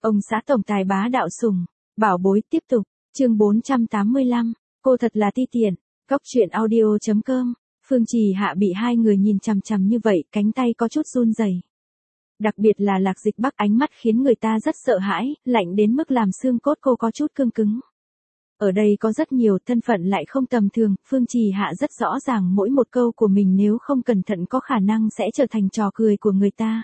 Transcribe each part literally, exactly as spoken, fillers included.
Ông xã tổng tài bá đạo sủng, bảo bối tiếp tục, chương bốn trăm tám mươi lăm, cô thật là ti tiện, góc truyện audio chấm com, Phương Trì Hạ bị hai người nhìn chằm chằm như vậy, cánh tay có chút run rẩy. Đặc biệt là Lạc Dịch Bắc ánh mắt khiến người ta rất sợ hãi, lạnh đến mức làm xương cốt cô có chút cương cứng. Ở đây có rất nhiều thân phận lại không tầm thường, Phương Trì Hạ rất rõ ràng mỗi một câu của mình nếu không cẩn thận có khả năng sẽ trở thành trò cười của người ta.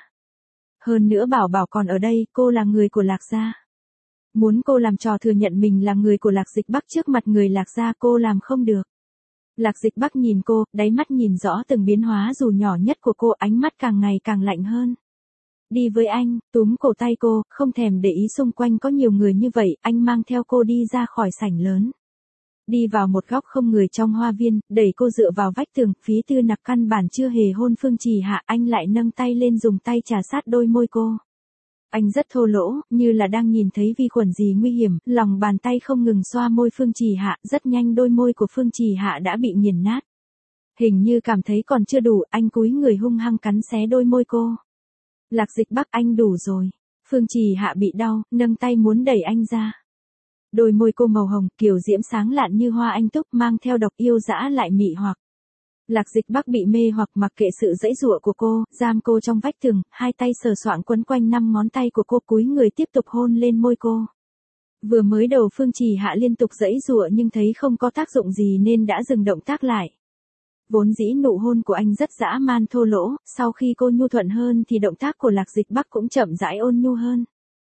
Hơn nữa Bảo Bảo còn ở đây, cô là người của Lạc gia. Muốn cô làm trò thừa nhận mình là người của Lạc Dịch Bắc trước mặt người Lạc gia cô làm không được. Lạc Dịch Bắc nhìn cô, đáy mắt nhìn rõ từng biến hóa dù nhỏ nhất của cô, ánh mắt càng ngày càng lạnh hơn. Đi với anh, túm cổ tay cô, không thèm để ý xung quanh có nhiều người như vậy, anh mang theo cô đi ra khỏi sảnh lớn. Đi vào một góc không người trong hoa viên, đẩy cô dựa vào vách tường, Phí Tư Nặc căn bản chưa hề hôn Phương Trì Hạ, anh lại nâng tay lên dùng tay trà sát đôi môi cô. Anh rất thô lỗ, như là đang nhìn thấy vi khuẩn gì nguy hiểm, lòng bàn tay không ngừng xoa môi Phương Trì Hạ, rất nhanh đôi môi của Phương Trì Hạ đã bị nghiền nát. Hình như cảm thấy còn chưa đủ, anh cúi người hung hăng cắn xé đôi môi cô. Lạc Dịch Bắc, anh đủ rồi. Phương Trì Hạ bị đau, nâng tay muốn đẩy anh ra. Đôi môi cô màu hồng, kiều diễm sáng lạn như hoa anh túc, mang theo độc yêu dã lại mị hoặc. Lạc Dịch Bắc bị mê hoặc mặc kệ sự giãy giụa của cô, giam cô trong vách tường, hai tay sờ soạng quấn quanh năm ngón tay của cô, cúi người tiếp tục hôn lên môi cô. Vừa mới đầu Phương Trì Hạ liên tục giãy giụa nhưng thấy không có tác dụng gì nên đã dừng động tác lại. Vốn dĩ nụ hôn của anh rất dã man thô lỗ, sau khi cô nhu thuận hơn thì động tác của Lạc Dịch Bắc cũng chậm rãi ôn nhu hơn.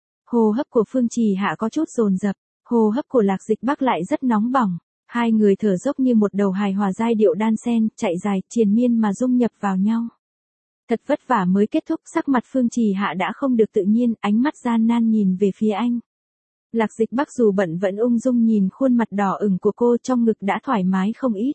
Hô hấp của Phương Trì Hạ có chút dồn dập, hô hấp của Lạc Dịch Bắc lại rất nóng bỏng. Hai người thở dốc như một đầu hài hòa giai điệu đan xen, chạy dài, triền miên mà dung nhập vào nhau. Thật vất vả mới kết thúc, sắc mặt Phương Trì Hạ đã không được tự nhiên, ánh mắt gian nan nhìn về phía anh. Lạc Dịch Bắc dù bận vẫn ung dung nhìn khuôn mặt đỏ ửng của cô, trong ngực đã thoải mái không ít.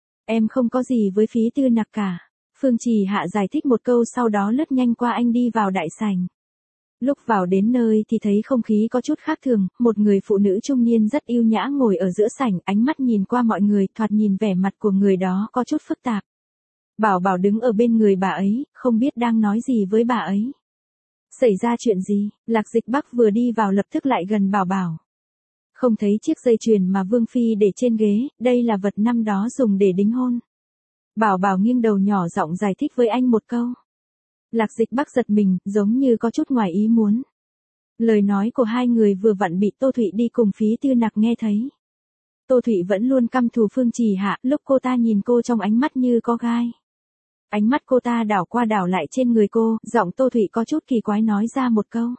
Em không có gì với Phí Tư Nặc cả. Phương Trì Hạ giải thích một câu sau đó lướt nhanh qua anh đi vào đại sảnh. Lúc vào đến nơi thì thấy không khí có chút khác thường, một người phụ nữ trung niên rất yêu nhã ngồi ở giữa sảnh, ánh mắt nhìn qua mọi người, thoạt nhìn vẻ mặt của người đó có chút phức tạp. Bảo Bảo đứng ở bên người bà ấy, không biết đang nói gì với bà ấy. Xảy ra chuyện gì? Lạc Dịch Bắc vừa đi vào lập tức lại gần Bảo Bảo. Không thấy chiếc dây chuyền mà Vương Phi để trên ghế, đây là vật năm đó dùng để đính hôn. Bảo Bảo nghiêng đầu nhỏ giọng giải thích với anh một câu. Lạc Dịch Bắc giật mình, giống như có chút ngoài ý muốn. Lời nói của hai người vừa vặn bị Tô Thụy đi cùng Phí Tư Nặc nghe thấy. Tô Thụy vẫn luôn căm thù Phương Trì Hạ, lúc cô ta nhìn cô trong ánh mắt như có gai. Ánh mắt cô ta đảo qua đảo lại trên người cô, giọng Tô Thụy có chút kỳ quái nói ra một câu.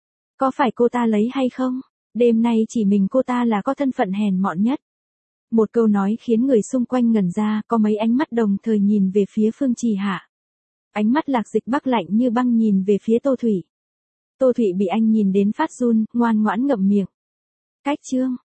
Có phải cô ta lấy hay không? Đêm nay chỉ mình cô ta là có thân phận hèn mọn nhất. Một câu nói khiến người xung quanh ngẩn ra, có mấy ánh mắt đồng thời nhìn về phía Phương Trì Hạ. Ánh mắt Lạc Dịch Bắc lạnh như băng nhìn về phía Tô Thụy. Tô Thụy bị anh nhìn đến phát run, ngoan ngoãn ngậm miệng. Cách chương.